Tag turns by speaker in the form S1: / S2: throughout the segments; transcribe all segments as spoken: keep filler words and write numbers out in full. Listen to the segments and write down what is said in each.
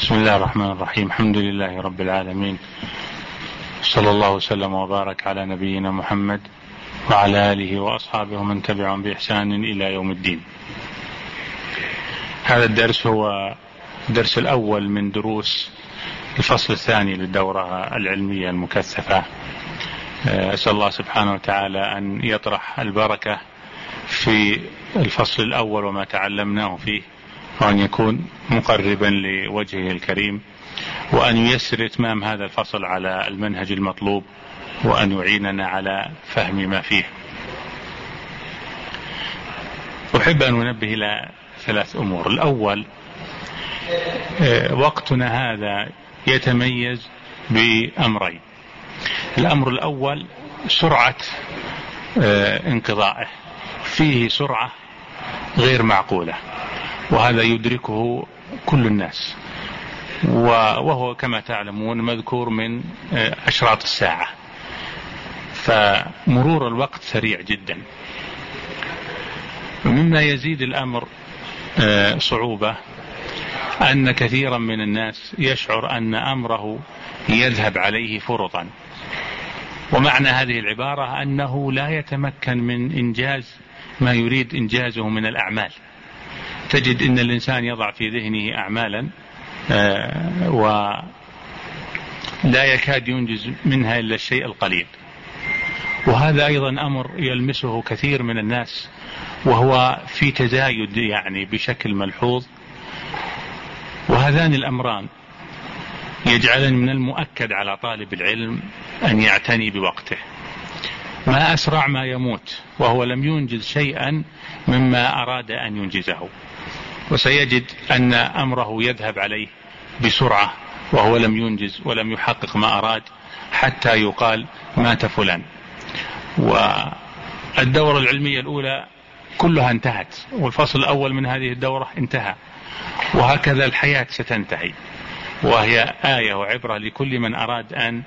S1: بسم الله الرحمن الرحيم. الحمد لله رب العالمين، صلى الله وسلم وبارك على نبينا محمد وعلى آله وأصحابه من تبعهم بإحسان إلى يوم الدين. هذا الدرس هو الدرس الأول من دروس الفصل الثاني للدورة العلمية المكثفة. أسأل الله سبحانه وتعالى أن يطرح البركة في الفصل الأول وما تعلمناه فيه، وأن يكون مقربا لوجهه الكريم، وأن ييسر إتمام هذا الفصل على المنهج المطلوب، وأن يعيننا على فهم ما فيه. أحب أن أنبه إلى ثلاث أمور. الأول، وقتنا هذا يتميز بأمرين. الأمر الأول سرعة انقضائه، فيه سرعة غير معقولة، وهذا يدركه كل الناس، وهو كما تعلمون مذكور من أشراط الساعة، فمرور الوقت سريع جدا. مما يزيد الأمر صعوبة أن كثيرا من الناس يشعر أن أمره يذهب عليه فرطا، ومعنى هذه العبارة أنه لا يتمكن من إنجاز ما يريد إنجازه من الأعمال. تجد أن الإنسان يضع في ذهنه أعمالا ولا يكاد ينجز منها إلا الشيء القليل، وهذا أيضا أمر يلمسه كثير من الناس، وهو في تزايد يعني بشكل ملحوظ. وهذان الأمران يجعلن من المؤكد على طالب العلم أن يعتني بوقته. ما أسرع ما يموت وهو لم ينجز شيئا مما أراد أن ينجزه، وسيجد أن أمره يذهب عليه بسرعة وهو لم ينجز ولم يحقق ما أراد، حتى يقال مات فلان. والدورة العلمية الأولى كلها انتهت، والفصل الأول من هذه الدورة انتهى، وهكذا الحياة ستنتهي، وهي آية وعبرة لكل من أراد أن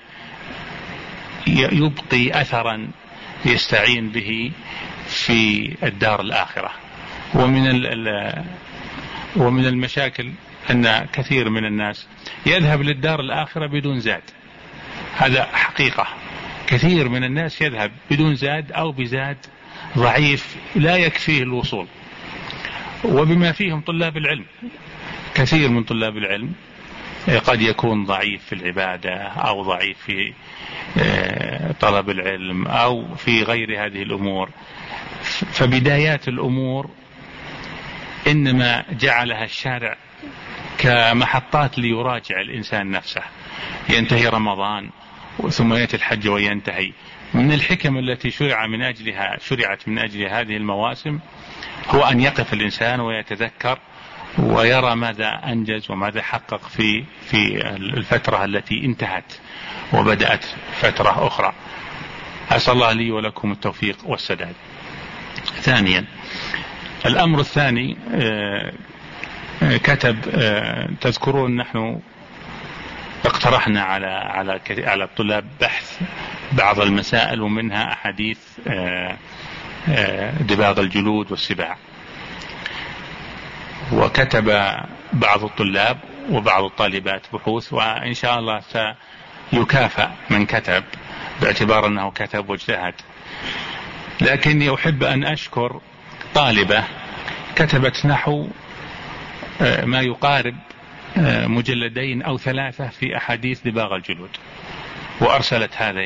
S1: يبقي أثرا يستعين به في الدار الآخرة. ومن ومن المشاكل أن كثير من الناس يذهب للدار الآخرة بدون زاد. هذا حقيقة، كثير من الناس يذهب بدون زاد أو بزاد ضعيف لا يكفيه الوصول، وبما فيهم طلاب العلم. كثير من طلاب العلم قد يكون ضعيف في العبادة، أو ضعيف في طلب العلم، أو في غير هذه الأمور. فبدايات الأمور إنما جعلها الشارع كمحطات ليراجع الإنسان نفسه. ينتهي رمضان ثم يأتي الحج وينتهي. من الحكم التي شرع من أجلها شرعت من أجل هذه المواسم هو أن يقف الإنسان ويتذكر ويرى ماذا أنجز وماذا حقق في في الفترة التي انتهت وبدأت فترة أخرى. أسأل الله لي ولكم التوفيق والسداد. ثانيا، الأمر الثاني، كتب تذكرون نحن اقترحنا على على على الطلاب بحث بعض المسائل، ومنها أحاديث دباغ الجلود والسباع. وكتب بعض الطلاب وبعض الطالبات بحوث، وإن شاء الله سيكافأ من كتب باعتبار أنه كتب واجتهد. لكني أحب أن أشكر طالبة كتبت نحو ما يقارب مجلدين أو ثلاثة في أحاديث دباغ الجلود، وأرسلت هذا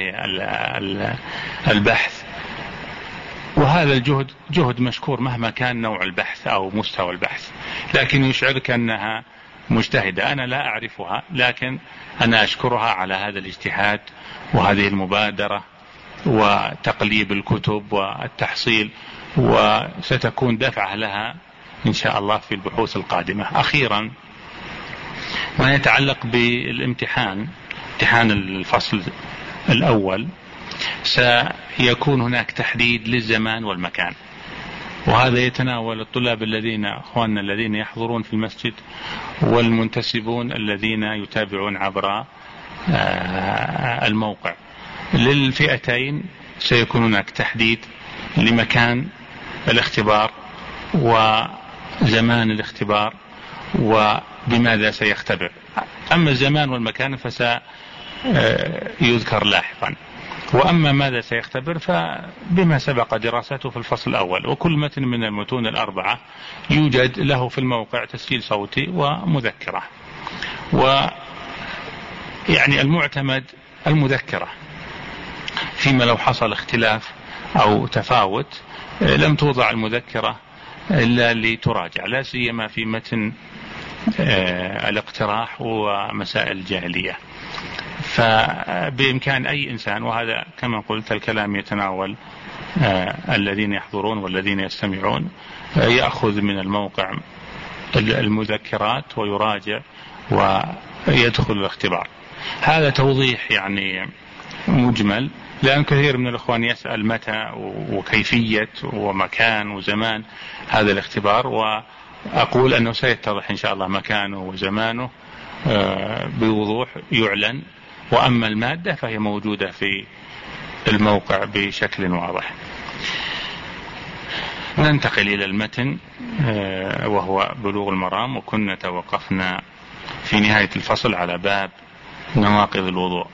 S1: البحث. وهذا الجهد جهد مشكور مهما كان نوع البحث أو مستوى البحث، لكن يشعرك أنها مجتهدة. أنا لا أعرفها، لكن أنا أشكرها على هذا الاجتهاد وهذه المبادرة وتقليب الكتب والتحصيل، وستكون دفعة لها إن شاء الله في البحوث القادمة. أخيرا، ما يتعلق بالامتحان، امتحان الفصل الأول، سيكون هناك تحديد للزمان والمكان، وهذا يتناول الطلاب الذين أخواننا الذين يحضرون في المسجد، والمنتسبون الذين يتابعون عبر الموقع. للفئتين سيكون هناك تحديد لمكان الاختبار وزمان الاختبار وبماذا سيختبر. أما الزمان والمكان فسيذكر لاحقا. وأما ماذا سيختبر فبما سبق دراسته في الفصل الأول. وكل متن من المتون الأربعة يوجد له في الموقع تسجيل صوتي ومذكرة، ويعني المعتمد المذكرة، فيما لو حصل اختلاف أو تفاوت لم توضع المذكرة إلا لتراجع، لا سيما في متن الاقتراح ومسائل الجاهلية. فبإمكان أي إنسان، وهذا كما قلت الكلام يتناول الذين يحضرون والذين يستمعون، يأخذ من الموقع المذكرات ويراجع ويدخل الاختبار. هذا توضيح يعني مجمل، لأن كثير من الإخوان يسأل متى وكيفية ومكان وزمان هذا الاختبار، وأقول أنه سيتضح إن شاء الله مكانه وزمانه بوضوح يعلن. وأما المادة فهي موجودة في الموقع بشكل واضح. ننتقل إلى المتن وهو بلوغ المرام، وكنا توقفنا في نهاية الفصل على باب نواقض الوضوء.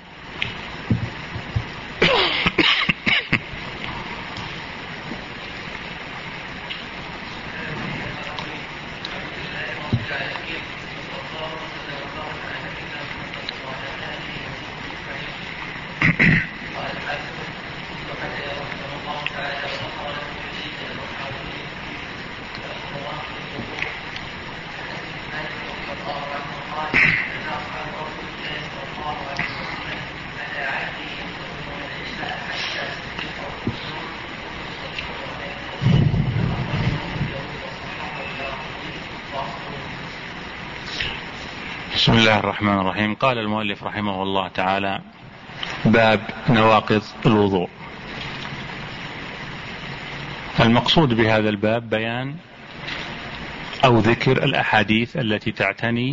S1: بسم الله الرحمن الرحيم. قال المؤلف رحمه الله تعالى: باب نواقض الوضوء. المقصود بهذا الباب بيان أو ذكر الأحاديث التي تعتني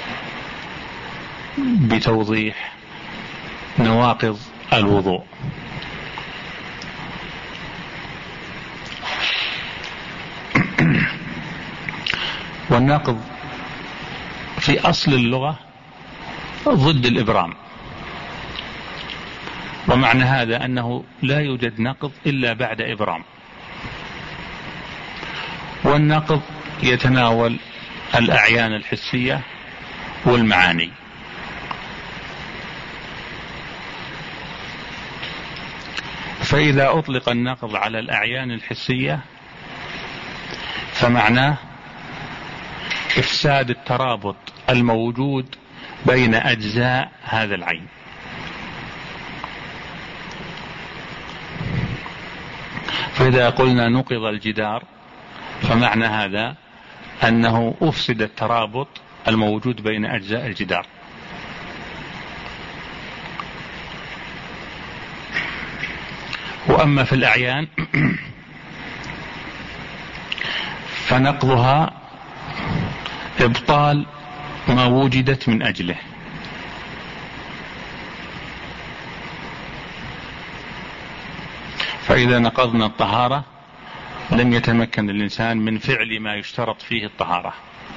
S1: بتوضيح نواقض الوضوء. والناقض في أصل اللغة ضد الإبرام، ومعنى هذا أنه لا يوجد نقض إلا بعد إبرام. والنقض يتناول الأعيان الحسية والمعاني. فإذا أطلق النقض على الأعيان الحسية فمعناه إفساد الترابط الموجود بين أجزاء هذا العين. فإذا قلنا نقض الجدار فمعنى هذا أنه أفسد الترابط الموجود بين أجزاء الجدار. وأما في الأعيان فنقضها إبطال ما وجدت من أجله. فإذا نقضنا الطهارة لم يتمكن الإنسان من فعل ما يشترط فيه الطهارة.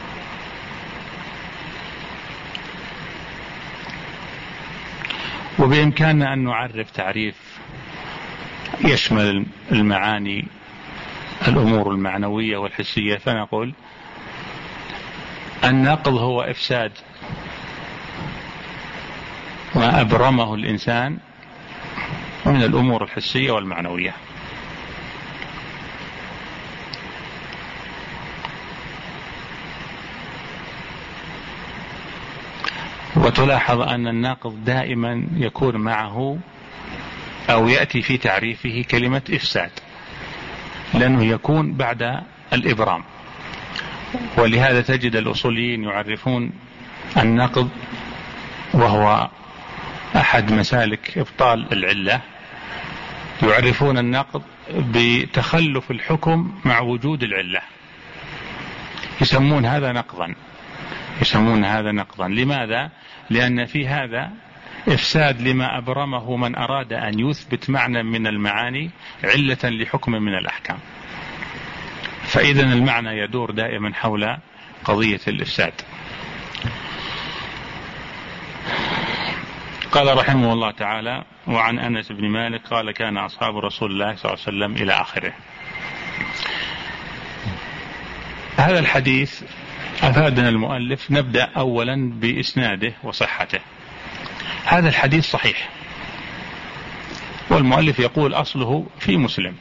S1: وبإمكاننا أن نعرف تعريف يشمل المعاني، الأمور المعنوية والحسية، فنقول النقض هو إفساد ما أبرمه الإنسان من الأمور الحسية والمعنوية. وتلاحظ أن الناقض دائما يكون معه أو يأتي في تعريفه كلمة إفساد، لأنه يكون بعد الإبرام. ولهذا تجد الأصوليين يعرفون النقض، وهو أحد مسالك إبطال العلة، يعرفون النقض بتخلف الحكم مع وجود العلة، يسمون هذا نقضا يسمون هذا نقضا لماذا؟ لأن في هذا إفساد لما أبرمه من أراد أن يثبت معنى من المعاني علة لحكم من الأحكام. فإذا المعنى يدور دائما حول قضية الإفساد. قال رحمه الله تعالى: وعن أنس بن مالك قال: كان أصحاب رسول الله صلى الله عليه وسلم إلى آخره. هذا الحديث أفادنا المؤلف. نبدأ أولا بإسناده وصحته. هذا الحديث صحيح، والمؤلف يقول أصله في مسلم،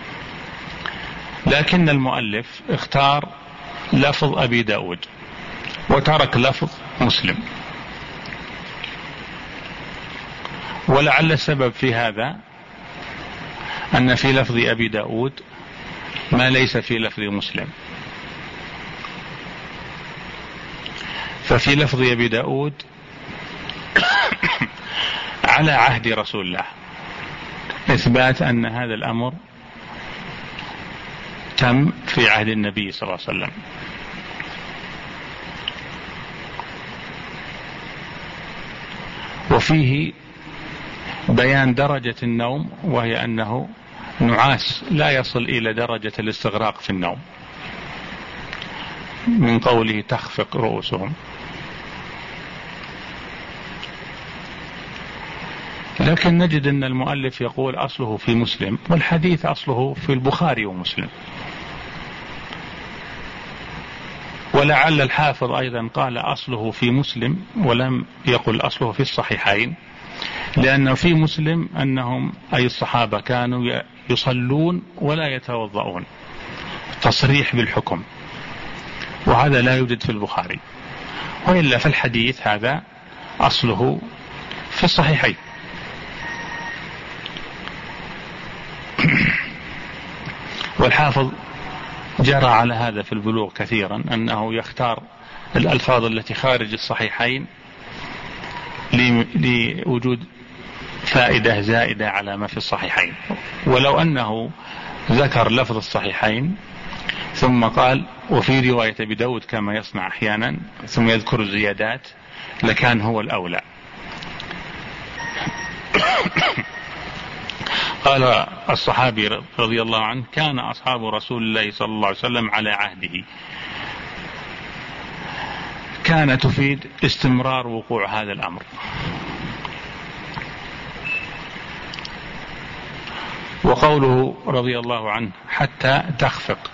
S1: لكن المؤلف اختار لفظ أبي داود وترك لفظ مسلم، ولعل السبب في هذا أن في لفظ أبي داود ما ليس في لفظ مسلم. ففي لفظ أبي داود على عهد رسول الله، إثبات أن هذا الأمر تم في عهد النبي صلى الله عليه وسلم. وفيه بيان درجة النوم، وهي أنه نعاس لا يصل إلى درجة الاستغراق في النوم، من قوله تخفق رؤوسهم. لكن نجد أن المؤلف يقول أصله في مسلم، والحديث أصله في البخاري ومسلم. ولعل الحافظ أيضا قال أصله في مسلم ولم يقل أصله في الصحيحين، لأنه في مسلم أنهم أي الصحابة كانوا يصلون ولا يتوضؤون، تصريح بالحكم، وهذا لا يوجد في البخاري. وإلا في الحديث هذا أصله في الصحيحين. والحافظ جرى على هذا في البلوغ كثيرا، أنه يختار الألفاظ التي خارج الصحيحين لوجود فائدة زائدة على ما في الصحيحين. ولو أنه ذكر لفظ الصحيحين ثم قال وفي رواية أبي داود كما يصنع أحيانا ثم يذكر الزيادات لكان هو الأولى. قال الصحابي رضي الله عنه: كان أصحاب رسول الله صلى الله عليه وسلم على عهده. كان تفيد استمرار وقوع هذا الأمر. وقوله رضي الله عنه حتى تخفق،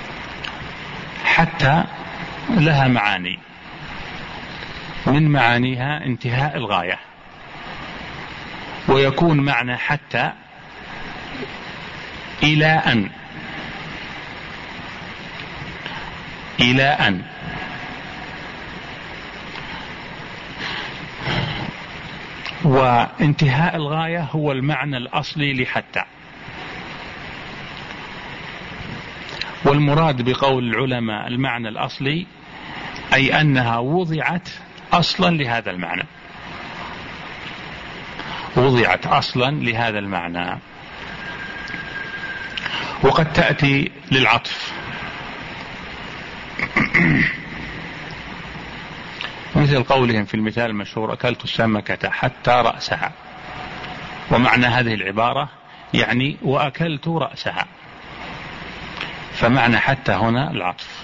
S1: حتى لها معاني، من معانيها انتهاء الغاية، ويكون معنى حتى إلى أن، إلى أن. وانتهاء الغاية هو المعنى الأصلي لحتى. والمراد بقول العلماء المعنى الأصلي أي أنها وضعت أصلا لهذا المعنى، وضعت أصلا لهذا المعنى. وقد تأتي للعطف، مثل قولهم في المثال المشهور: أكلت السمكة حتى رأسها. ومعنى هذه العبارة يعني وأكلت رأسها، فمعنى حتى هنا العطف.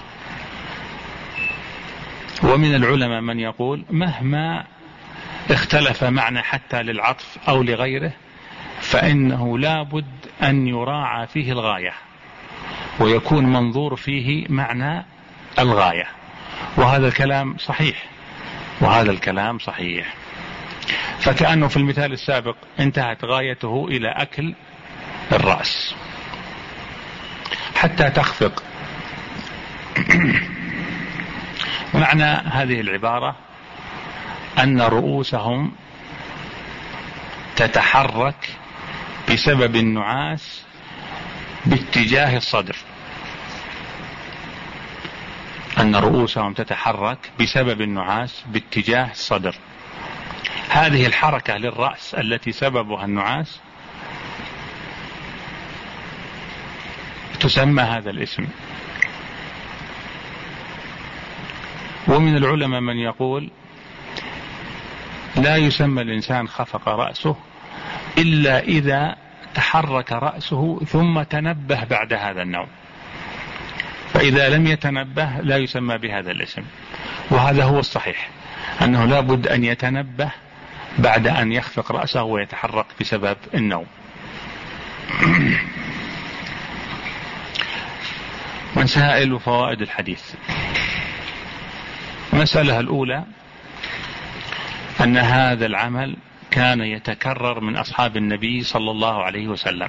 S1: ومن العلماء من يقول مهما اختلف معنى حتى للعطف أو لغيره فإنه لا بد أن يراعى فيه الغاية، ويكون منظور فيه معنى الغاية. وهذا الكلام صحيح، وهذا الكلام صحيح. فكأنه في المثال السابق انتهت غايته إلى أكل الرأس. حتى تخفق، معنى هذه العبارة أن رؤوسهم تتحرك بسبب النعاس باتجاه الصدر، أن رؤوسهم تتحرك بسبب النعاس باتجاه الصدر. هذه الحركة للرأس التي سببها النعاس تسمى هذا الاسم. ومن العلماء من يقول لا يسمى الإنسان خفق رأسه إلا إذا تحرك رأسه ثم تنبه بعد هذا النوم، فإذا لم يتنبه لا يسمى بهذا الاسم. وهذا هو الصحيح، أنه لا بد أن يتنبه بعد أن يخفق رأسه ويتحرك بسبب النوم. مسائل وفوائد الحديث. المسألة الأولى أن هذا العمل كان يتكرر من أصحاب النبي صلى الله عليه وسلم.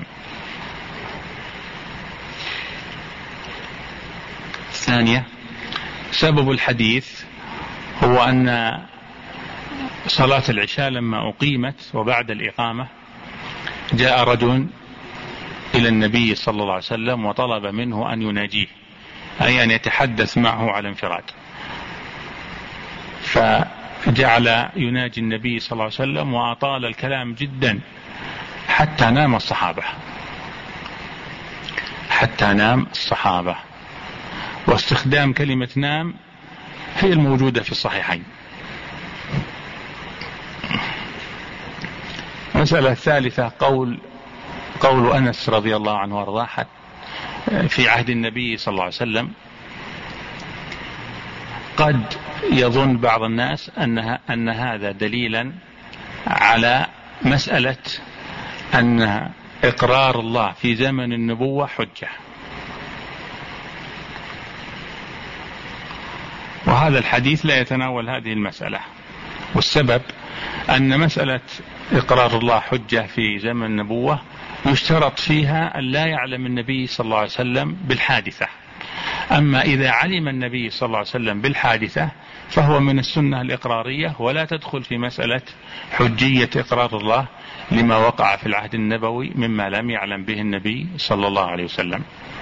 S1: الثانية سبب الحديث هو أن صلاة العشاء لما أقيمت وبعد الإقامة جاء رجل إلى النبي صلى الله عليه وسلم وطلب منه أن يناجيه، أي أن يتحدث معه على انفراد، فجعل يناجي النبي صلى الله عليه وسلم وأطال الكلام جدا حتى نام الصحابة حتى نام الصحابة واستخدام كلمة نام هي الموجودة في الصحيحين. المسألة الثالثة قول قول أنس رضي الله عنه وارضاه في عهد النبي صلى الله عليه وسلم: قد يظن بعض الناس أنها أن هذا دليلا على مسألة أن إقرار الله في زمن النبوة حجة، وهذا الحديث لا يتناول هذه المسألة. والسبب أن مسألة إقرار الله حجة في زمن النبوة يشترط فيها أن لا يعلم النبي صلى الله عليه وسلم بالحادثة، أما إذا علم النبي صلى الله عليه وسلم بالحادثة فهو من السنة الإقرارية، ولا تدخل في مسألة حجية إقرار الله لما وقع في العهد النبوي مما لم يعلم به النبي صلى الله عليه وسلم.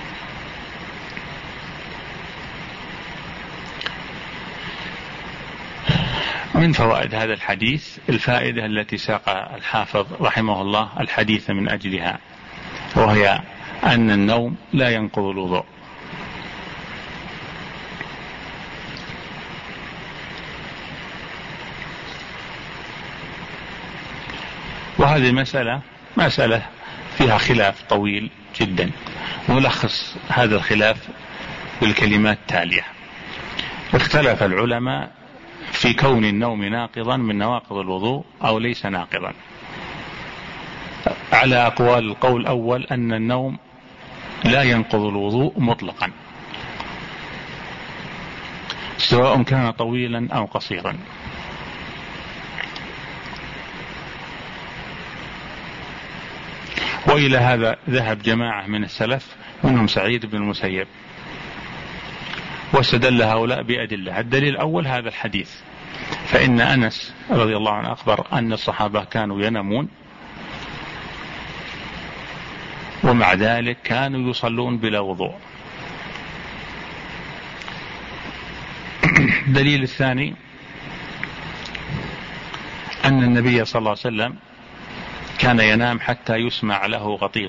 S1: من فوائد هذا الحديث الفائدة التي ساق الحافظ رحمه الله الحديث من أجلها، وهي أن النوم لا ينقض الوضوء. وهذه المسألة مسألة فيها خلاف طويل جدا، نلخص هذا الخلاف بالكلمات التالية: اختلف العلماء في كون النوم ناقضا من نواقض الوضوء أو ليس ناقضا، على أقوال القول الأول أن النوم لا ينقض الوضوء مطلقا سواء كان طويلا أو قصيرا، وإلى هذا ذهب جماعة من السلف منهم سعيد بن المسيب، واستدل هؤلاء بأدلة. الدليل الأول هذا الحديث، فإن أنس رضي الله عنه أخبر أن الصحابة كانوا ينامون ومع ذلك كانوا يصلون بلا وضوء. الدليل الثاني أن النبي صلى الله عليه وسلم كان ينام حتى يسمع له غطيط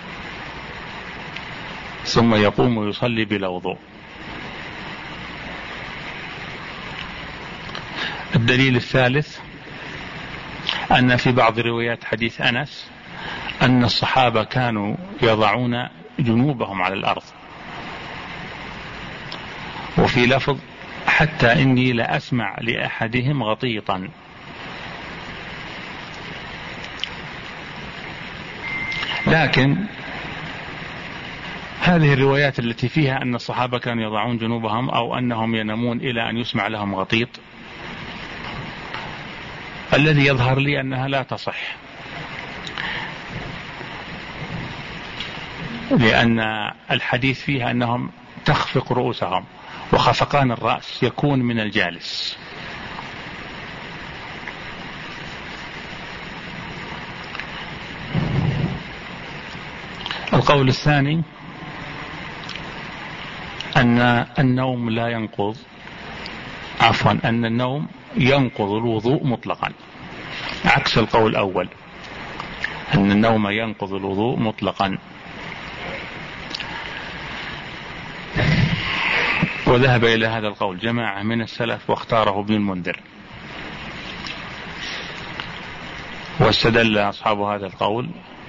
S1: ثم يقوم ويصلي بلا وضوء. الدليل الثالث أن في بعض روايات حديث أنس أن الصحابة كانوا يضعون جنوبهم على الأرض، وفي لفظ: حتى إني لا أسمع لأحدهم غطيطا. لكن هذه الروايات التي فيها أن الصحابة كانوا يضعون جنوبهم أو أنهم ينامون إلى أن يسمع لهم غطيط، الذي يظهر لي أنها لا تصح، لأن الحديث فيها أنهم تخفق رؤوسهم، وخفقان الرأس يكون من الجالس. القول الثاني أن النوم لا ينقض عفوا أن النوم ينقض الوضوء مطلقا، عكس القول الأول أن النوم ينقض الوضوء مطلقا. وذهب إلى هذا القول جماعة من السلف واختاره ابن المنذر، واستدل أصحاب هذا القول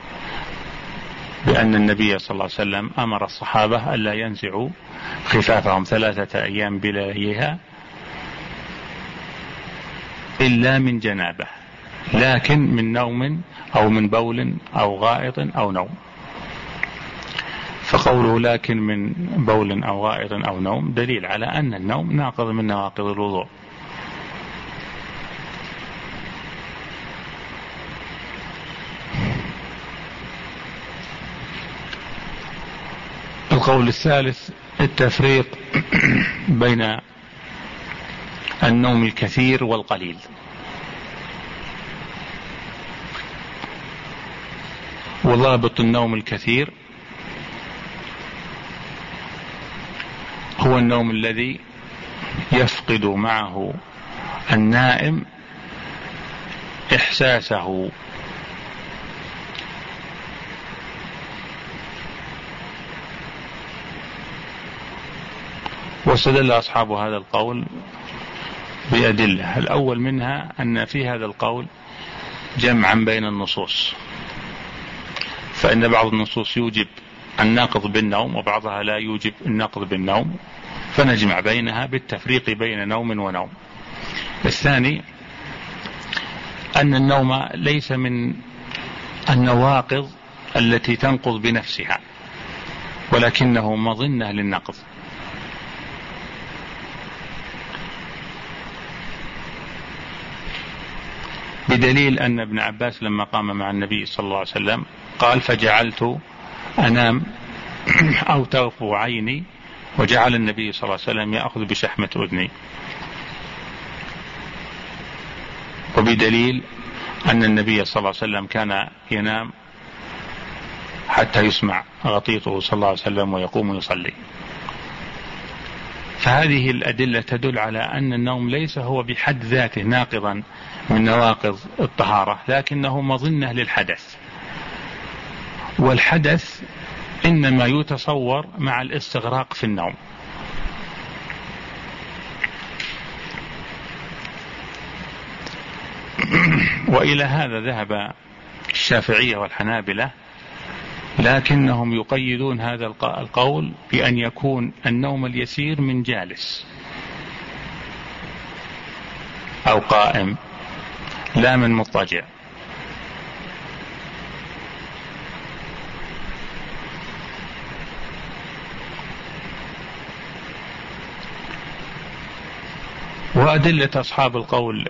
S1: بأن النبي صلى الله عليه وسلم أمر الصحابة ألا ينزعوا خفافهم ثلاثة أيام بلياليها إلا من جنابه، لكن من نوم أو من بول أو غائط أو نوم. فقوله لكن من بول أو غائط أو نوم دليل على أن النوم ناقض من نواقض الوضوء. القول الثالث التفريق بين النوم الكثير والقليل. وضابط النوم الكثير هو النوم الذي يفقد معه النائم إحساسه واستدل أصحاب هذا القول بأدلة. الأول منها أن في هذا القول جمعا بين النصوص، فإن بعض النصوص يوجب الناقض بالنوم وبعضها لا يوجب الناقض بالنوم، فنجمع بينها بالتفريق بين نوم ونوم. الثاني أن النوم ليس من النواقض التي تنقض بنفسها، ولكنه مظنة للنقض. بدليل أن ابن عباس لما قام مع النبي صلى الله عليه وسلم قال فجعلت أنام أو تغفو عيني، وجعل النبي صلى الله عليه وسلم يأخذ بشحمة أذني. وبدليل أن النبي صلى الله عليه وسلم كان ينام حتى يسمع غطيطه صلى الله عليه وسلم ويقوم يصلي. فهذه الأدلة تدل على أن النوم ليس هو بحد ذاته ناقضا من نواقض الطهارة، لكنه مظنة للحدث، والحدث إنما يتصور مع الاستغراق في النوم. وإلى هذا ذهب الشافعية والحنابلة، لكنهم يقيدون هذا القول بأن يكون النوم اليسير من جالس أو قائم لا من مضطجع. وأدلة أصحاب القول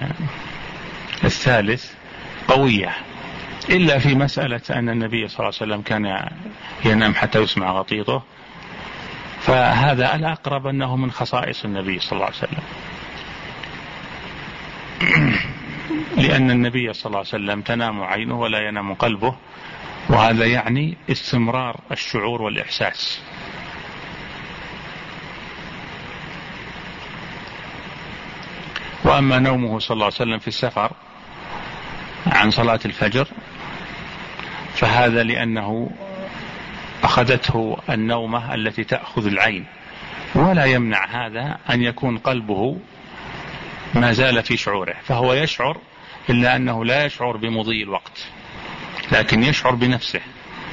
S1: الثالث قوية، إلا في مسألة أن النبي صلى الله عليه وسلم كان ينام حتى يسمع غطيطه، فهذا الأقرب أنه من خصائص النبي صلى الله عليه وسلم، لأن النبي صلى الله عليه وسلم تنام عينه ولا ينام قلبه، وهذا يعني استمرار الشعور والإحساس. وأما نومه صلى الله عليه وسلم في السفر عن صلاة الفجر فهذا لأنه أخذته النومة التي تأخذ العين، ولا يمنع هذا أن يكون قلبه ما زال في شعوره، فهو يشعر إلا أنه لا يشعر بمضي الوقت، لكن يشعر بنفسه.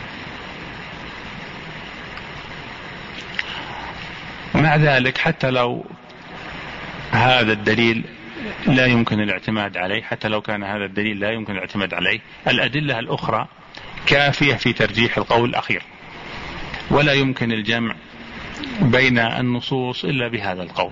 S1: مع ذلك حتى لو هذا الدليل لا يمكن الاعتماد عليه، حتى لو كان هذا الدليل لا يمكن الاعتماد عليه، الأدلة الأخرى كافية في ترجيح القول الأخير، ولا يمكن الجمع بين النصوص إلا بهذا القول.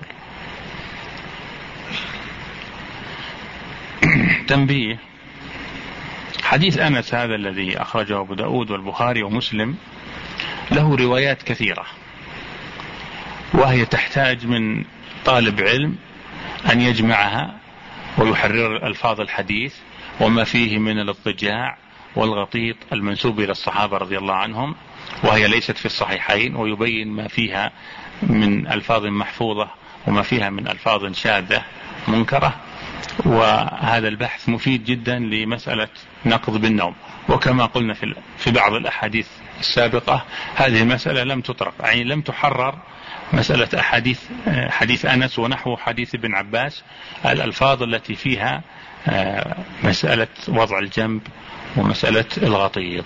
S1: تنبيه: حديث أنس هذا الذي أخرجه أبو داود والبخاري ومسلم له روايات كثيرة، وهي تحتاج من طالب علم أن يجمعها ويحرر ألفاظ الحديث وما فيه من الاضطجاع والغطيط المنسوب إلى الصحابة رضي الله عنهم، وهي ليست في الصحيحين، ويبين ما فيها من ألفاظ محفوظة وما فيها من ألفاظ شاذة منكرة. وهذا البحث مفيد جدا لمسألة نقض بالنوم. وكما قلنا في بعض الأحاديث السابقة هذه المسألة لم تطرق، يعني لم تحرر مسألة أحاديث حديث أنس ونحو حديث ابن عباس، الألفاظ التي فيها مسألة وضع الجنب ومسألة الغطيط.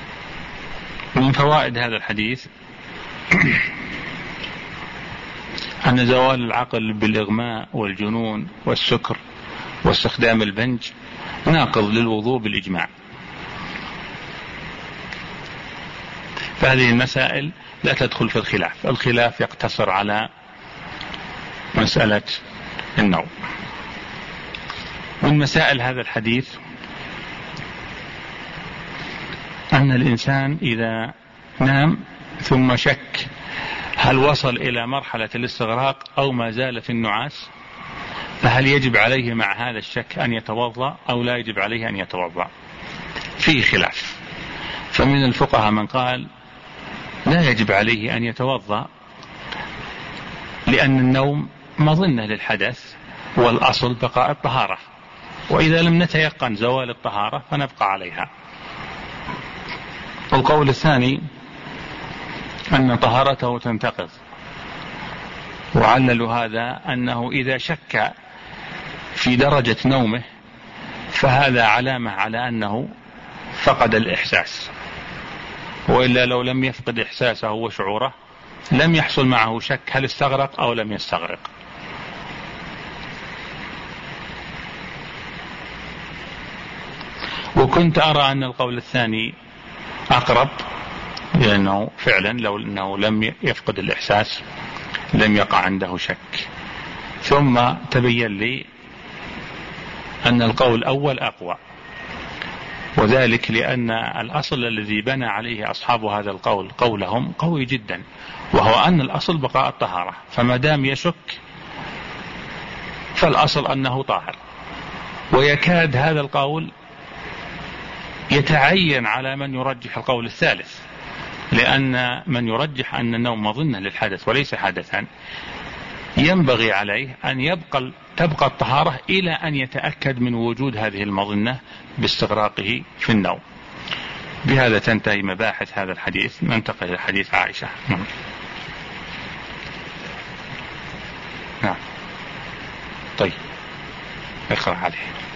S1: من فوائد هذا الحديث أن زوال العقل بالإغماء والجنون والسكر واستخدام البنج ناقض للوضوء بالإجماع. فهذه المسائل لا تدخل في الخلاف، الخلاف يقتصر على مسألة النوم. من مسائل هذا الحديث أن الإنسان إذا نام ثم شك هل وصل إلى مرحلة الاستغراق أو ما زال في النعاس، فهل يجب عليه مع هذا الشك أن يتوضأ أو لا يجب عليه أن يتوضأ؟ فيه خلاف. فمن الفقهاء من قال لا يجب عليه أن يتوضأ لأن النوم مظنة للحدث والأصل بقاء الطهارة، وإذا لم نتيقن زوال الطهارة فنبقى عليها. والقول الثاني أن طهارته تنتقض، وعلل هذا أنه إذا شك في درجة نومه فهذا علامة على أنه فقد الإحساس، وإلا لو لم يفقد إحساسه وشعوره لم يحصل معه شك هل استغرق أو لم يستغرق. وكنت أرى أن القول الثاني أقرب، لأنه فعلا لو أنه لم يفقد الإحساس لم يقع عنده شك. ثم تبين لي أن القول الأول أقوى، وذلك لأن الأصل الذي بنى عليه أصحاب هذا القول قولهم قوي جدا، وهو أن الأصل بقاء الطهارة، فما دام يشك فالأصل أنه طاهر. ويكاد هذا القول يتعين على من يرجح القول الثالث، لأن من يرجح أن النوم مظنة للحدث وليس حدثا ينبغي عليه أن يبقى تبقى الطهارة إلى أن يتأكد من وجود هذه المظنة باستغراقه في النوم. بهذا تنتهي مباحث هذا الحديث. ننتقل إلى حديث عائشة. نعم. نعم. طيب اقرأ عليه.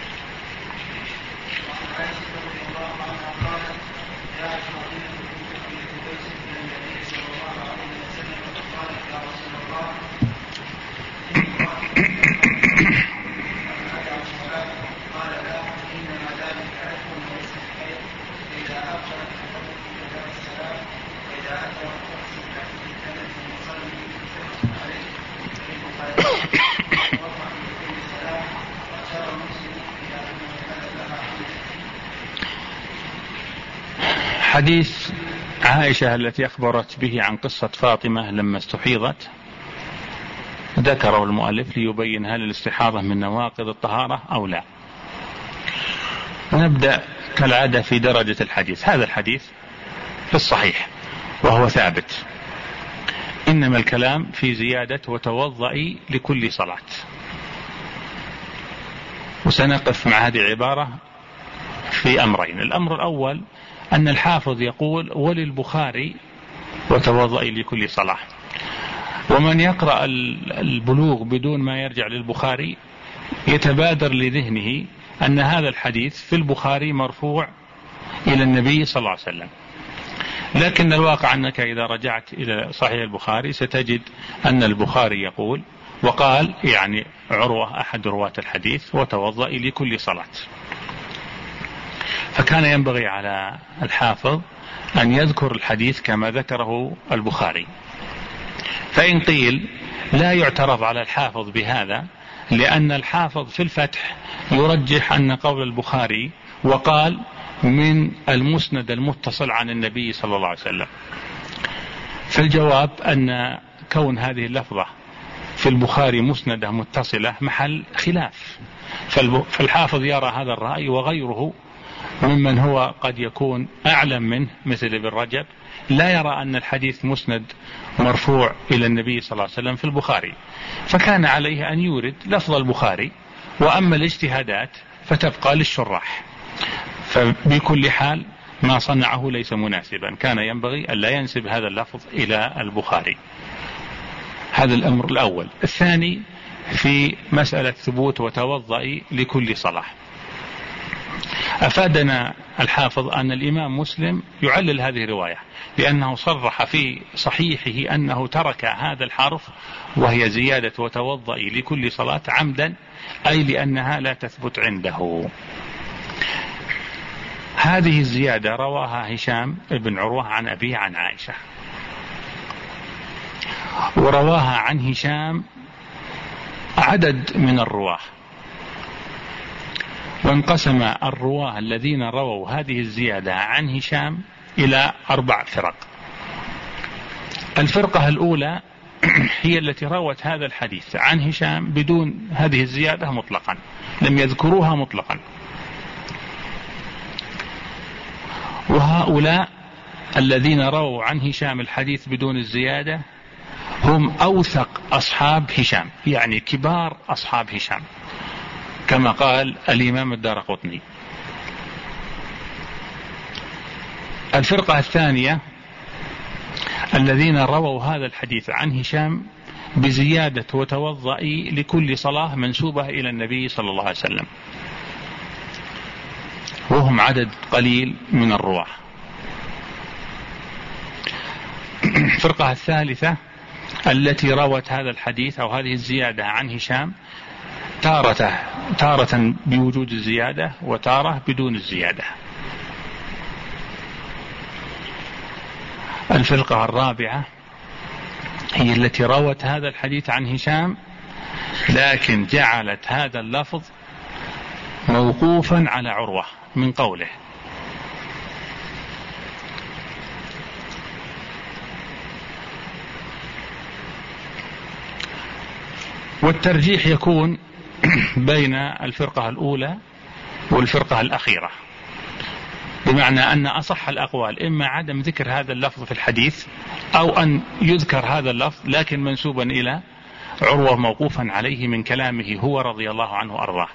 S1: حديث عائشة التي أخبرت به عن قصة فاطمة لما استحيضت ذكره المؤلف ليبين هل الاستحاضة من نواقض الطهارة أو لا. نبدأ كالعادة في درجة الحديث. هذا الحديث في الصحيح وهو ثابت، إنما الكلام في زيادة وتوضئي لكل صلاة. وسنقف مع هذه العبارة في أمرين. الأمر الأول أن الحافظ يقول وللبخاري وتوضئي لكل صلاة، ومن يقرأ البلوغ بدون ما يرجع للبخاري يتبادر لذهنه أن هذا الحديث في البخاري مرفوع إلى النبي صلى الله عليه وسلم، لكن الواقع أنك إذا رجعت إلى صحيح البخاري ستجد أن البخاري يقول وقال يعني عروة أحد رواة الحديث وتوضئي لكل صلاة. فكان ينبغي على الحافظ أن يذكر الحديث كما ذكره البخاري. فإن قيل لا يعترض على الحافظ بهذا، لأن الحافظ في الفتح يرجح أن قول البخاري وقال من المسند المتصل عن النبي صلى الله عليه وسلم. فالجواب أن كون هذه اللفظة في البخاري مسندة متصلة محل خلاف، فالحافظ يرى هذا الرأي، وغيره ممن هو قد يكون أعلم منه مثل ابن رجب لا يرى أن الحديث مسند مرفوع إلى النبي صلى الله عليه وسلم في البخاري، فكان عليه أن يورد لفظ البخاري، وأما الاجتهادات فتبقى للشراح. فبكل حال ما صنعه ليس مناسبا، كان ينبغي أن لا ينسب هذا اللفظ إلى البخاري. هذا الأمر الأول. الثاني في مسألة ثبوت وتوضئي لكل صلاة. أفادنا الحافظ أن الإمام مسلم يعلل هذه الرواية لأنه صرح في صحيحه أنه ترك هذا الحرف وهي زيادة وتوضئي لكل صلاة عمدا، أي لأنها لا تثبت عنده. هذه الزيادة رواها هشام بن عروة عن أبيه عن عائشة، ورواها عن هشام عدد من الرواه، وانقسم الرواه الذين رووا هذه الزيادة عن هشام إلى أربع فرق. الفرقة الأولى هي التي روت هذا الحديث عن هشام بدون هذه الزيادة مطلقا، لم يذكروها مطلقا. وهؤلاء الذين رووا عن هشام الحديث بدون الزيادة هم أوثق أصحاب هشام، يعني كبار أصحاب هشام، كما قال الإمام الدارقطني. الفرقة الثانية الذين رووا هذا الحديث عن هشام بزيادة وتوضئي لكل صلاة منسوبة إلى النبي صلى الله عليه وسلم، وهم عدد قليل من الرواة. الفرقة الثالثة التي روت هذا الحديث أو هذه الزيادة عن هشام تارة تارة بوجود الزيادة وتارة بدون الزيادة. الفرقة الرابعة هي التي روت هذا الحديث عن هشام لكن جعلت هذا اللفظ موقوفا على عروة من قوله. والترجيح يكون بين الفرقة الأولى والفرقة الأخيرة، بمعنى أن أصح الأقوال إما عدم ذكر هذا اللفظ في الحديث أو أن يذكر هذا اللفظ لكن منسوبا إلى عروة موقوفا عليه من كلامه هو رضي الله عنه أرضاه.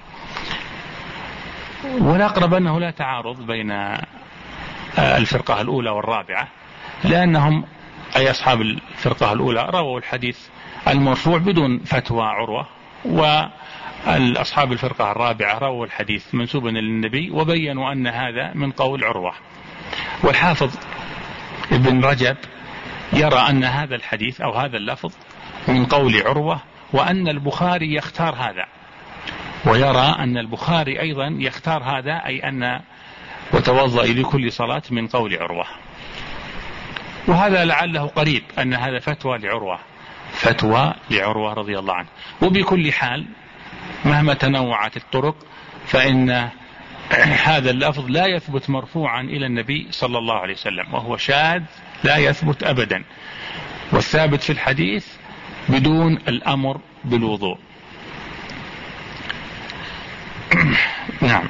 S1: والأقرب أنه لا تعارض بين الفرقة الأولى والرابعة، لأنهم أي أصحاب الفرقة الأولى رووا الحديث المرفوع بدون فتوى عروة، والأصحاب الفرقة الرابعة رووا الحديث منسوبا للنبي وبينوا أن هذا من قول عروة. والحافظ ابن رجب يرى أن هذا الحديث أو هذا اللفظ من قول عروة، وأن البخاري يختار هذا، ويرى أن البخاري أيضا يختار هذا، أي أن وتوضأ لكل صلاة من قول عروة. وهذا لعله قريب أن هذا فتوى لعروة، فتوى لعروة رضي الله عنه. وبكل حال مهما تنوعت الطرق فإن هذا اللفظ لا يثبت مرفوعا إلى النبي صلى الله عليه وسلم، وهو شاذ لا يثبت أبدا، والثابت في الحديث بدون الأمر بالوضوء. نعم.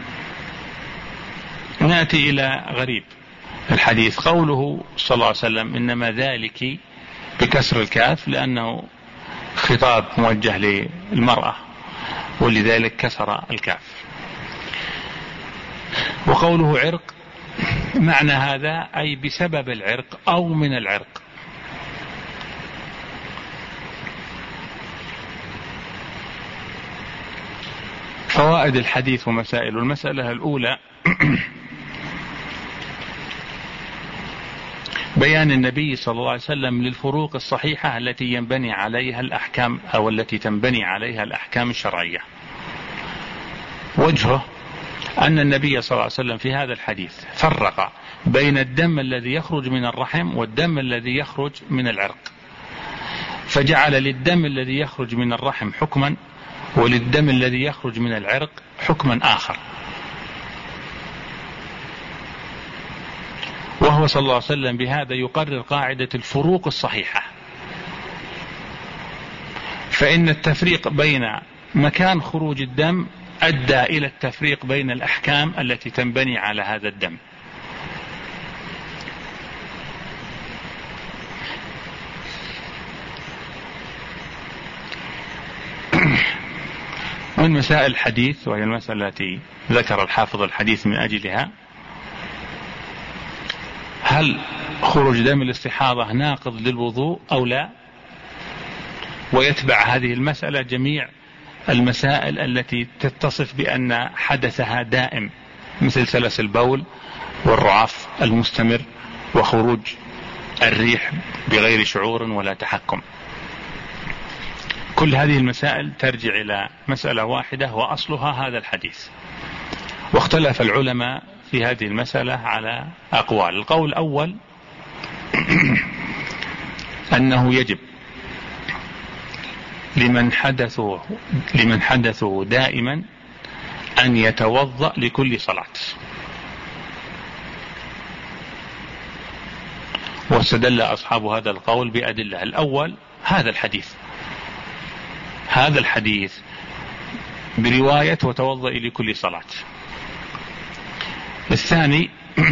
S1: نأتي إلى غريب الحديث، قوله صلى الله عليه وسلم إنما ذلك بكسر الكاف لأنه خطاب موجه للمرأة ولذلك كسر الكاف. وقوله عرق معنى هذا أي بسبب العرق أو من العرق. فوائد الحديث ومسائل. المسألة الأولى بيان النبي صلى الله عليه وسلم للفروق الصحيحة التي ينبني عليها الأحكام أو التي تنبني عليها الأحكام الشرعية. وجهه أن النبي صلى الله عليه وسلم في هذا الحديث فرق بين الدم الذي يخرج من الرحم والدم الذي يخرج من العرق، فجعل للدم الذي يخرج من الرحم حكما وللدم الذي يخرج من العرق حكما آخر. وهو صلى الله عليه وسلم بهذا يقرر قاعدة الفروق الصحيحة، فإن التفريق بين مكان خروج الدم أدى إلى التفريق بين الأحكام التي تنبني على هذا الدم. من مسائل الحديث، وهي المسألة التي ذكر الحافظ الحديث من أجلها، هل خروج دم الاستحاضة ناقض للوضوء أو لا؟ ويتبع هذه المسألة جميع المسائل التي تتصف بأن حدثها دائم مثل سلس البول والرعاف المستمر وخروج الريح بغير شعور ولا تحكم. كل هذه المسائل ترجع إلى مسألة واحدة وأصلها هذا الحديث. واختلف العلماء في هذه المسألة على أقوال. القول الأول أنه يجب لمن حدثوا لمن حدثوا دائما أن يتوضأ لكل صلاة، واستدل أصحاب هذا القول بأدلة. الأول هذا الحديث هذا الحديث برواية وتوضأ لكل صلاة. الثاني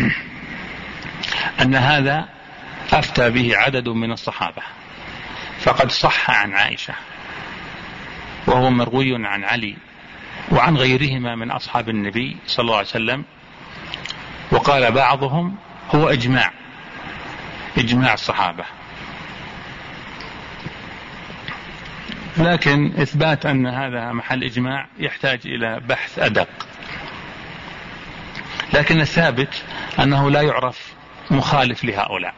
S1: أن هذا أفتى به عدد من الصحابة، فقد صح عن عائشة وهو مروي عن علي وعن غيرهما من أصحاب النبي صلى الله عليه وسلم. وقال بعضهم هو إجماع إجماع الصحابة، لكن إثبات أن هذا محل إجماع يحتاج إلى بحث أدق. لكن الثابت أنه لا يعرف مخالف لهؤلاء.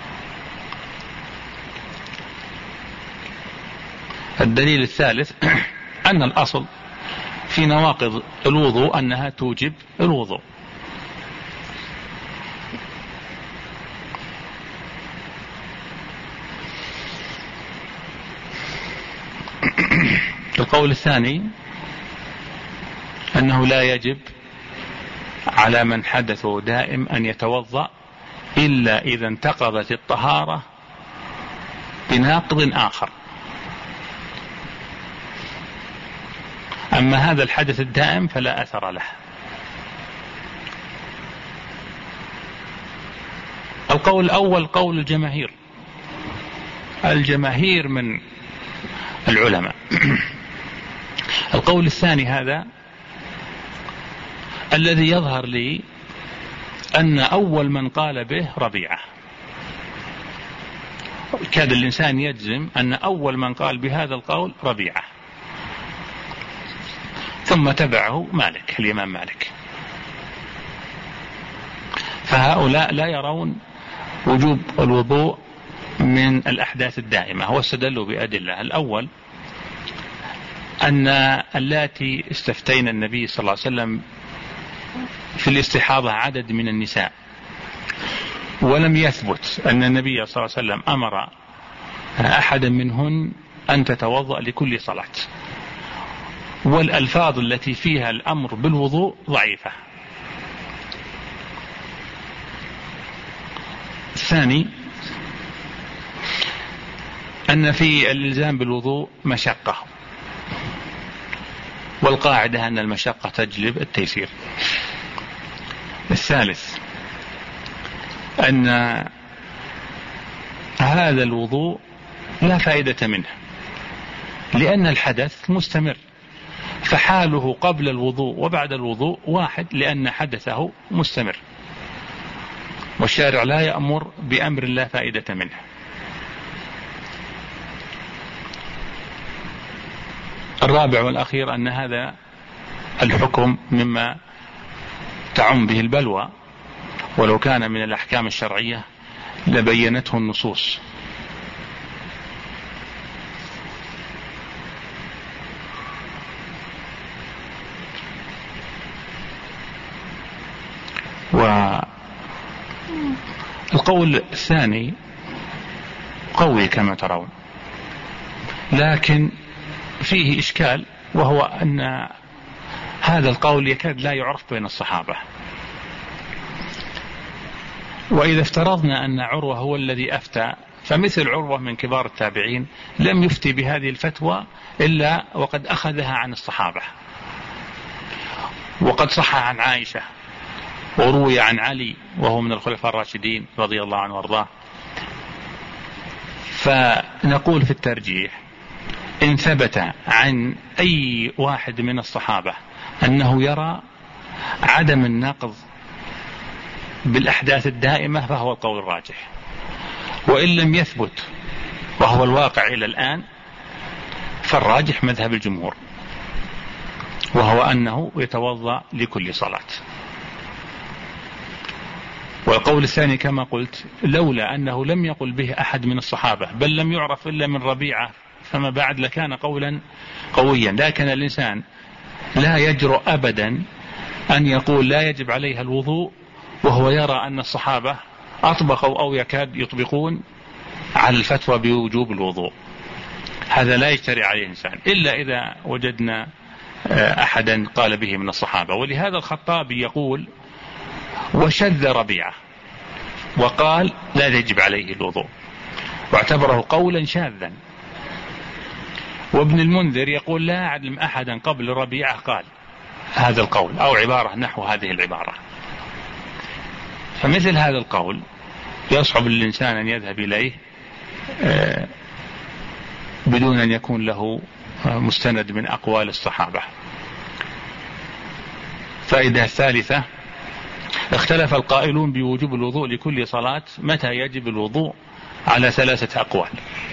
S1: الدليل الثالث أن الأصل في نواقض الوضوء أنها توجب الوضوء. القول الثاني أنه لا يجب على من حدثه دائم أن يتوضأ إلا إذا انتقضت الطهارة بناقض آخر. أما هذا الحدث الدائم فلا أثر له. القول الأول قول الجماهير الجماهير من العلماء. القول الثاني هذا الذي يظهر لي أن أول من قال به ربيعة. كاد الإنسان يجزم أن أول من قال بهذا القول ربيعة، ثم تبعه مالك الإمام مالك. فهؤلاء لا يرون وجوب الوضوء من الأحداث الدائمة، واستدلوا بأدلة. الأول أن اللاتي استفتين النبي صلى الله عليه وسلم في الاستحاضة عدد من النساء، ولم يثبت أن النبي صلى الله عليه وسلم أمر أحدا منهن أن تتوضأ لكل صلاة، والألفاظ التي فيها الأمر بالوضوء ضعيفة. الثاني أن في الإلزام بالوضوء مشقة، والقاعدة أن المشقة تجلب التيسير. الثالث أن هذا الوضوء لا فائدة منه، لأن الحدث مستمر، فحاله قبل الوضوء وبعد الوضوء واحد، لأن حدثه مستمر، والشارع لا يأمر بأمر لا فائدة منه. الرابع والأخير أن هذا الحكم مما تعم به البلوى، ولو كان من الأحكام الشرعية لبينته النصوص. والقول الثاني قوي كما ترون، لكن فيه إشكال، وهو أن هذا القول يكاد لا يعرف بين الصحابة. وإذا افترضنا أن عروة هو الذي أفتى، فمثل عروة من كبار التابعين لم يفتي بهذه الفتوى إلا وقد أخذها عن الصحابة، وقد صح عن عائشة، وروي عن علي وهو من الخلفاء الراشدين رضي الله عنه وارضاه. فنقول في الترجيح إن ثبت عن أي واحد من الصحابة أنه يرى عدم النقض بالأحداث الدائمة فهو القول الراجح، وإن لم يثبت وهو الواقع إلى الآن فالراجح مذهب الجمهور، وهو أنه يتوضأ لكل صلاة. والقول الثاني كما قلت لولا أنه لم يقل به أحد من الصحابة بل لم يعرف إلا من ربيعة فما بعد لكان قولا قويا، لكن الإنسان لا يجرؤ أبدا أن يقول لا يجب عليها الوضوء وهو يرى أن الصحابة أطبقوا أو يكاد يطبقون على الفتوى بوجوب الوضوء. هذا لا يجترئ عليه إنسان إلا إذا وجدنا أحدا قال به من الصحابة. ولهذا الخطابي يقول وشذ ربيعة وقال لا يجب عليه الوضوء واعتبره قولا شاذا. وابن المنذر يقول لا أعلم أحدا قبل ربيعة قال هذا القول أو عبارة نحو هذه العبارة. فمثل هذا القول يصعب للإنسان أن يذهب إليه بدون أن يكون له مستند من أقوال الصحابة. فائدة الثالثة اختلف القائلون بوجوب الوضوء لكل صلاة متى يجب الوضوء على ثلاثة أقوال.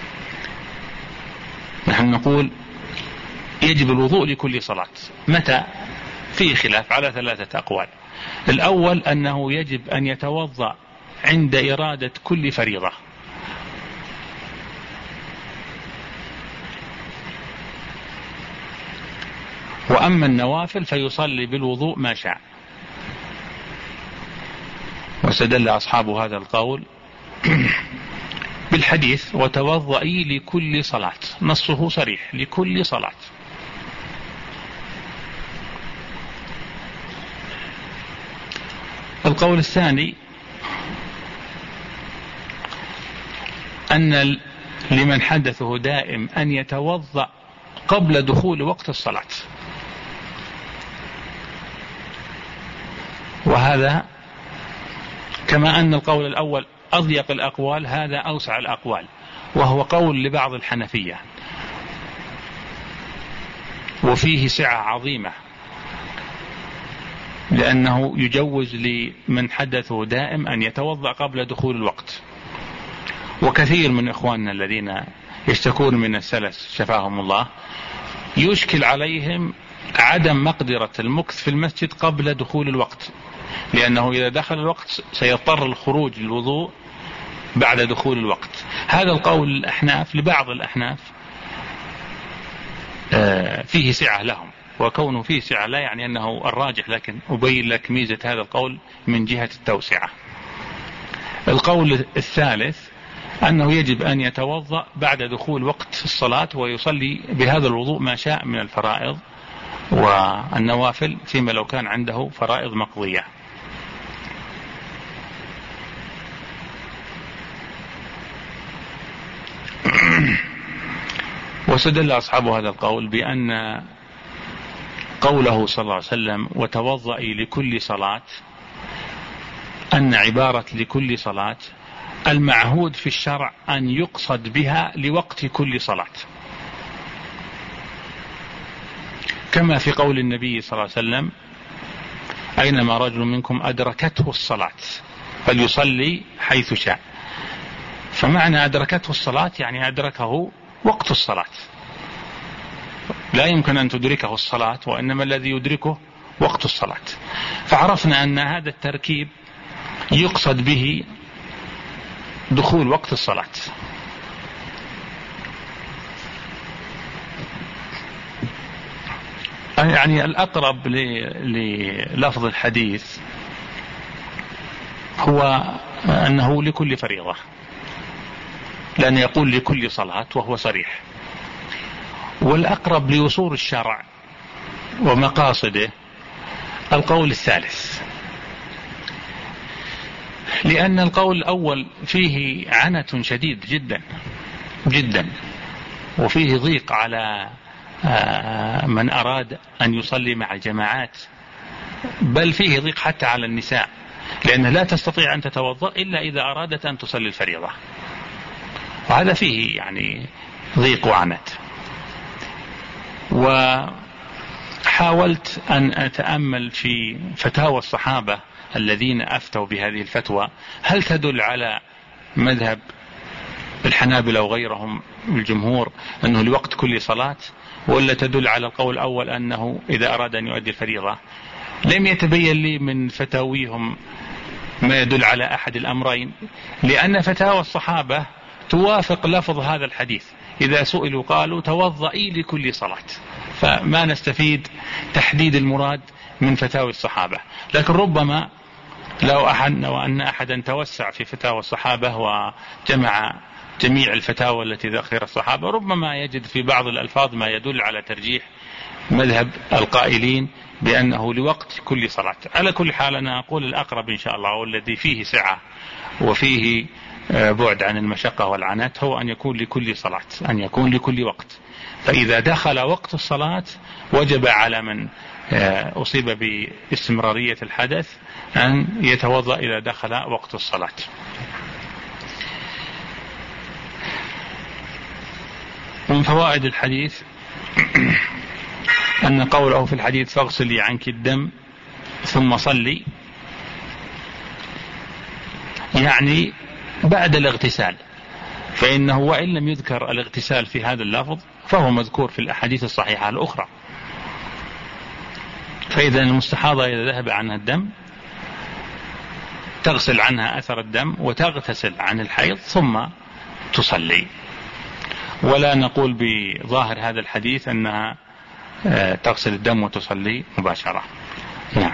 S1: نحن نقول يجب الوضوء لكل صلاة متى، فيه خلاف على ثلاثة أقوال. الأول أنه يجب أن يتوضأ عند إرادة كل فريضة، وأما النوافل فيصلي بالوضوء ما شاء. واستدل أصحاب هذا القول بالحديث وتوضئي لكل صلاة، نصه صريح لكل صلاة. القول الثاني أن لمن حدثه دائم أن يتوضأ قبل دخول وقت الصلاة، وهذا كما أن القول الأول أضيق الأقوال هذا أوسع الأقوال، وهو قول لبعض الحنفية وفيه سعة عظيمة، لأنه يجوز لمن حدثه دائم أن يتوضأ قبل دخول الوقت. وكثير من إخواننا الذين يشتكون من السلس شفاهم الله يشكل عليهم عدم مقدرة المكث في المسجد قبل دخول الوقت، لأنه إذا دخل الوقت سيضطر الخروج للوضوء بعد دخول الوقت. هذا القول الأحناف لبعض الأحناف فيه سعة لهم، وكونه فيه سعة لا يعني أنه الراجح، لكن أبين لك ميزة هذا القول من جهة التوسعة. القول الثالث أنه يجب أن يتوضأ بعد دخول وقت الصلاة ويصلي بهذا الوضوء ما شاء من الفرائض والنوافل فيما لو كان عنده فرائض مقضية. واستدل أصحاب هذا القول بأن قوله صلى الله عليه وسلم وتوضئي لكل صلاة أن عبارة لكل صلاة المعهود في الشرع أن يقصد بها لوقت كل صلاة، كما في قول النبي صلى الله عليه وسلم أينما رجل منكم أدركته الصلاة فليصلي حيث شاء. فمعنى أدركته الصلاة يعني أدركه وقت الصلاة، لا يمكن أن تدركه الصلاة وإنما الذي يدركه وقت الصلاة. فعرفنا أن هذا التركيب يقصد به دخول وقت الصلاة. يعني الأقرب للفظ الحديث هو أنه لكل فريضة، لأن يقول لكل صلاة وهو صريح. والأقرب لوصول الشرع ومقاصده القول الثالث، لأن القول الأول فيه عنة شديد جدا جدا، وفيه ضيق على من أراد أن يصلي مع الجماعات، بل فيه ضيق حتى على النساء، لأنها لا تستطيع أن تتوضأ إلا إذا أرادت أن تصلي الفريضة، وهذا فيه يعني ضيق وعنت. وحاولت أن أتأمل في فتاوى الصحابة الذين أفتوا بهذه الفتوى، هل تدل على مذهب الحنابلة وغيرهم الجمهور أنه لوقت كل صلاة، ولا تدل على القول الأول أنه إذا أراد أن يؤدي الفريضة. لم يتبين لي من فتاويهم ما يدل على أحد الأمرين، لأن فتاوى الصحابة توافق لفظ هذا الحديث، إذا سئلوا قالوا توضئي لكل صلاة، فما نستفيد تحديد المراد من فتاوى الصحابة. لكن ربما لو أحد وأن أحدا توسع في فتاوى الصحابة وجمع جميع الفتاوى التي ذكر الصحابة، ربما يجد في بعض الألفاظ ما يدل على ترجيح مذهب القائلين بأنه لوقت كل صلاة. على كل حال أنا أقول الأقرب إن شاء الله والذي فيه سعة وفيه بعد عن المشقة والعنات هو أن يكون لكل صلاة، أن يكون لكل وقت. فإذا دخل وقت الصلاة وجب على من أصيب باستمرارية الحدث أن يتوضأ إذا دخل وقت الصلاة. من فوائد الحديث أن قوله في الحديث فاغسلي عنك الدم ثم صلي، يعني بعد الاغتسال، فإنه وإن لم يذكر الاغتسال في هذا اللفظ فهو مذكور في الأحاديث الصحيحة الأخرى. فإذا المستحاضة إذا ذهب عنها الدم تغسل عنها أثر الدم وتغتسل عن الحيض ثم تصلي، ولا نقول بظاهر هذا الحديث أنها تغسل الدم وتصلي مباشرة. نعم.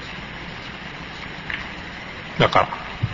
S1: بقرأ.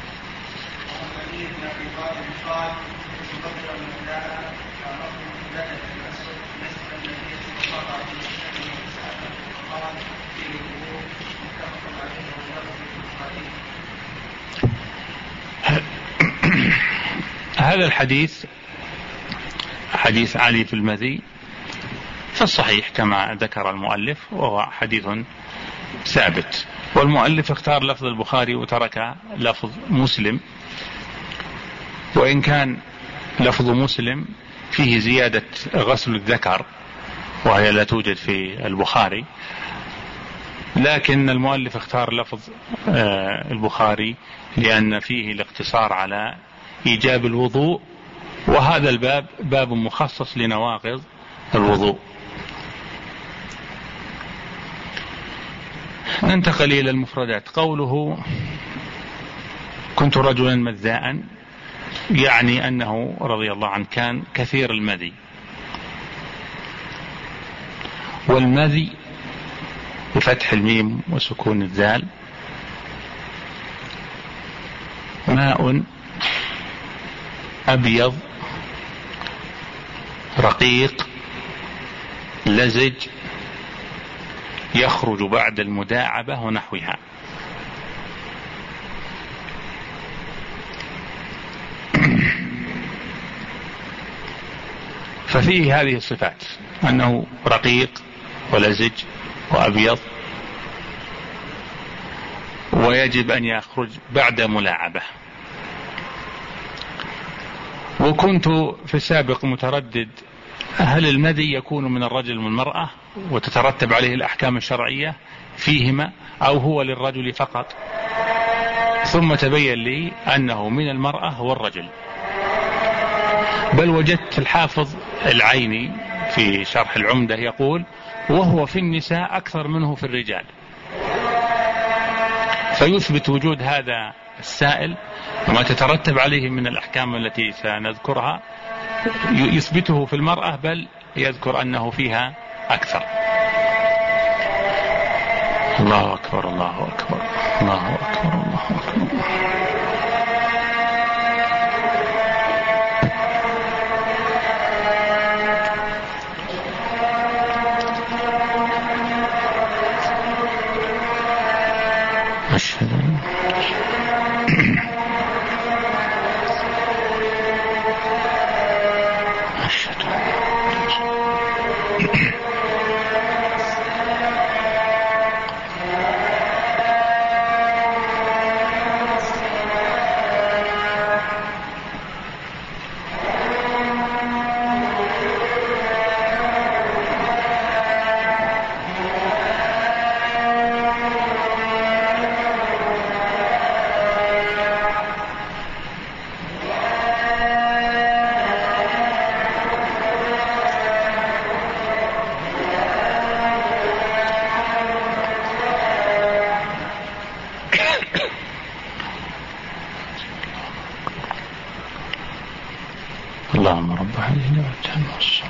S1: هذا الحديث حديث علي في المذي فالصحيح كما ذكر المؤلف، وهو حديث ثابت، والمؤلف اختار لفظ البخاري وترك لفظ مسلم، وإن كان لفظ مسلم فيه زيادة غسل الذكر وهي لا توجد في البخاري، لكن المؤلف اختار لفظ البخاري لأن فيه الاقتصار على إيجاب الوضوء، وهذا الباب باب مخصص لنواقض الوضوء. ننتقل إلى المفردات. قوله كنت رجلا مذاء، يعني أنه رضي الله عنه كان كثير المذي، والمذي بفتح الميم وسكون الذال ماء أبيض رقيق لزج يخرج بعد المداعبة ونحوها. ففيه هذه الصفات، أنه رقيق ولزج وأبيض، ويجب أن يخرج بعد ملاعبة. وكنت في السابق متردد هل المذي يكون من الرجل والمرأة وتترتب عليه الأحكام الشرعية فيهما، أو هو للرجل فقط؟ ثم تبين لي أنه من المرأة والرجل، بل وجدت الحافظ العيني في شرح العمدة يقول وهو في النساء أكثر منه في الرجال، فيثبت وجود هذا السائل وما تترتب عليه من الأحكام التي سنذكرها، يثبته في المرأة، بل يذكر أنه فيها أكثر. الله أكبر الله أكبر الله أكبر الله أكبر. أشهد أن اللهم رب هذه الدعوة والصلاة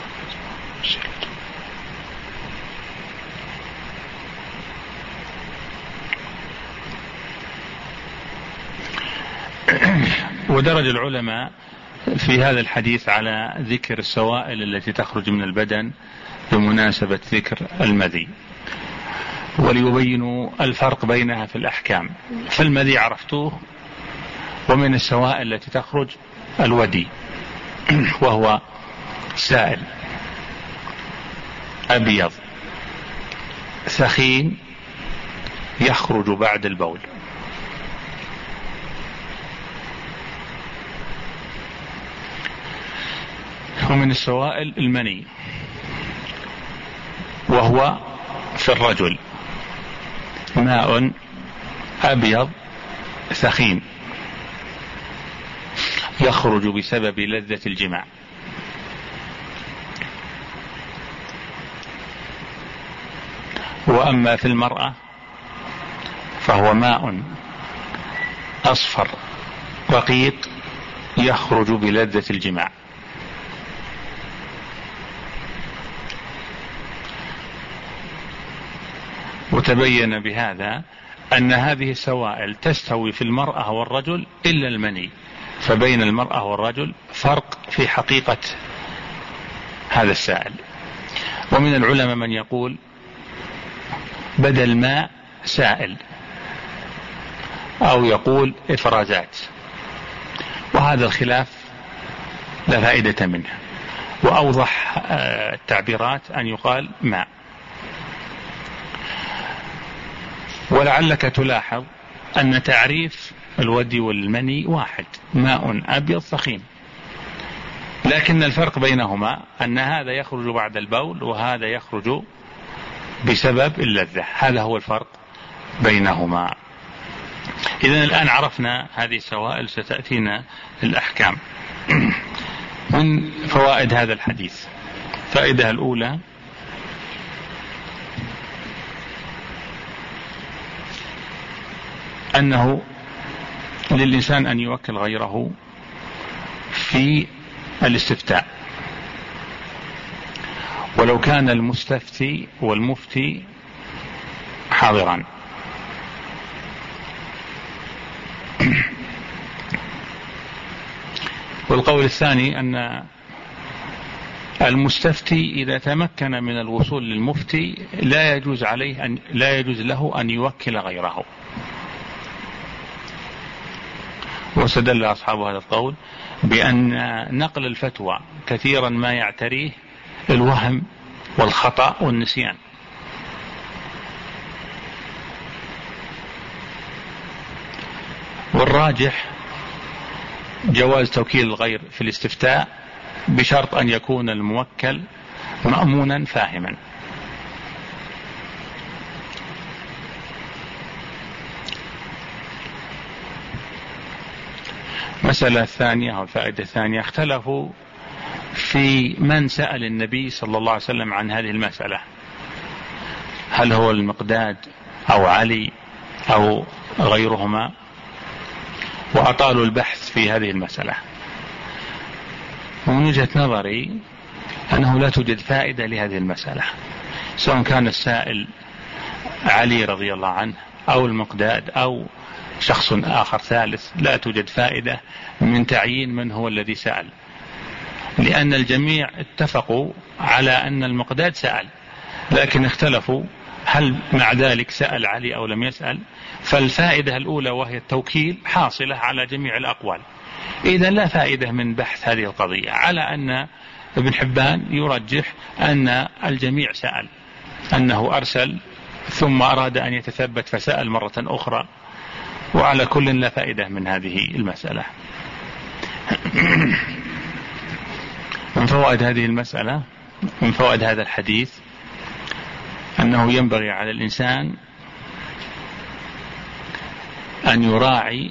S1: ودرج العلماء في هذا الحديث على ذكر السوائل التي تخرج من البدن بمناسبة ذكر المذي، وليبينوا الفرق بينها في الأحكام. فالمذي عرفتوه، ومن السوائل التي تخرج الودي، وهو سائل أبيض ثخين يخرج بعد البول. ومن السوائل المني، وهو في الرجل ماء أبيض ثخين يخرج بسبب لذة الجماع. وأما في المرأة فهو ماء أصفر رقيق يخرج بلذة الجماع. وتبين بهذا أن هذه السوائل تستوي في المرأة والرجل إلا المني، فبين المرأة والرجل فرق في حقيقة هذا السائل. ومن العلماء من يقول بدل ماء سائل، أو يقول إفرازات، وهذا الخلاف لا فائدة منه، وأوضح التعبيرات أن يقال ماء. ولعلك تلاحظ أن تعريف الودي والمني واحد، ماء أبيض ثخين، لكن الفرق بينهما أن هذا يخرج بعد البول وهذا يخرج بسبب اللذة. هذا هو الفرق بينهما. إذن الآن عرفنا هذه السوائل، ستأتينا الأحكام. من فوائد هذا الحديث، فائدة الأولى أنه للإنسان أن يوكل غيره في الاستفتاء، ولو كان المستفتي والمفتي حاضرا. والقول الثاني أن المستفتي إذا تمكن من الوصول للمفتي لا يجوز عليه أن لا يجوز له أن يوكل غيره. واستدل أصحاب هذا القول بأن نقل الفتوى كثيرا ما يعتريه الوهم والخطأ والنسيان، والراجح جواز توكيل الغير في الاستفتاء بشرط أن يكون الموكل مأمونا فاهما. مسألة الثانية أو الفائدة الثانية، اختلفوا في من سأل النبي صلى الله عليه وسلم عن هذه المسألة، هل هو المقداد أو علي أو غيرهما، وأطالوا البحث في هذه المسألة. ومن وجهة نظري أنه لا توجد فائدة لهذه المسألة، سواء كان السائل علي رضي الله عنه أو المقداد أو شخص آخر ثالث، لا توجد فائدة من تعيين من هو الذي سأل، لأن الجميع اتفقوا على أن المقداد سأل، لكن اختلفوا هل مع ذلك سأل علي أو لم يسأل. فالفائدة الأولى وهي التوكيل حاصلة على جميع الأقوال. إذا لا فائدة من بحث هذه القضية، على أن ابن حبان يرجح أن الجميع سأل، أنه أرسل ثم أراد أن يتثبت فسأل مرة أخرى، وعلى كل لا فائدة من هذه المسألة. من فوائد هذه المسألة، من فوائد هذا الحديث، أنه ينبغي على الإنسان أن يراعي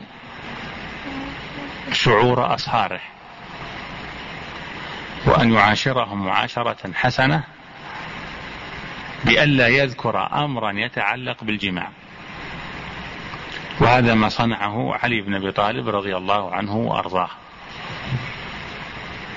S1: شعور أصهاره، وأن يعاشرهم معاشرة حسنة، بألا يذكر أمرا يتعلق بالجماع. وهذا ما صنعه علي بن أبي طالب رضي الله عنه وأرضاه.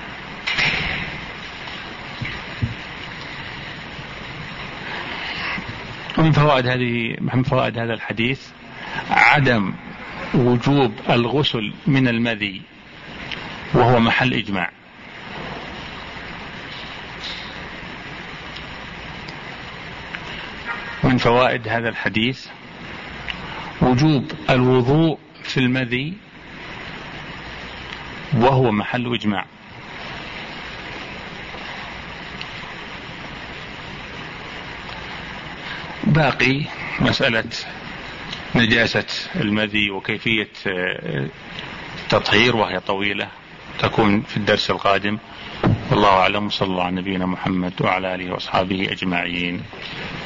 S1: ومن فوائد هذه من فوائد هذا الحديث عدم وجوب الغسل من المذي وهو محل إجماع. من فوائد هذا الحديث وجوب الوضوء في المذي وهو محل إجماع. باقي مسألة نجاسة المذي وكيفية التطهير وهي طويلة تكون في الدرس القادم. والله أعلم، صلى الله على نبينا محمد وعلى آله وأصحابه أجمعين.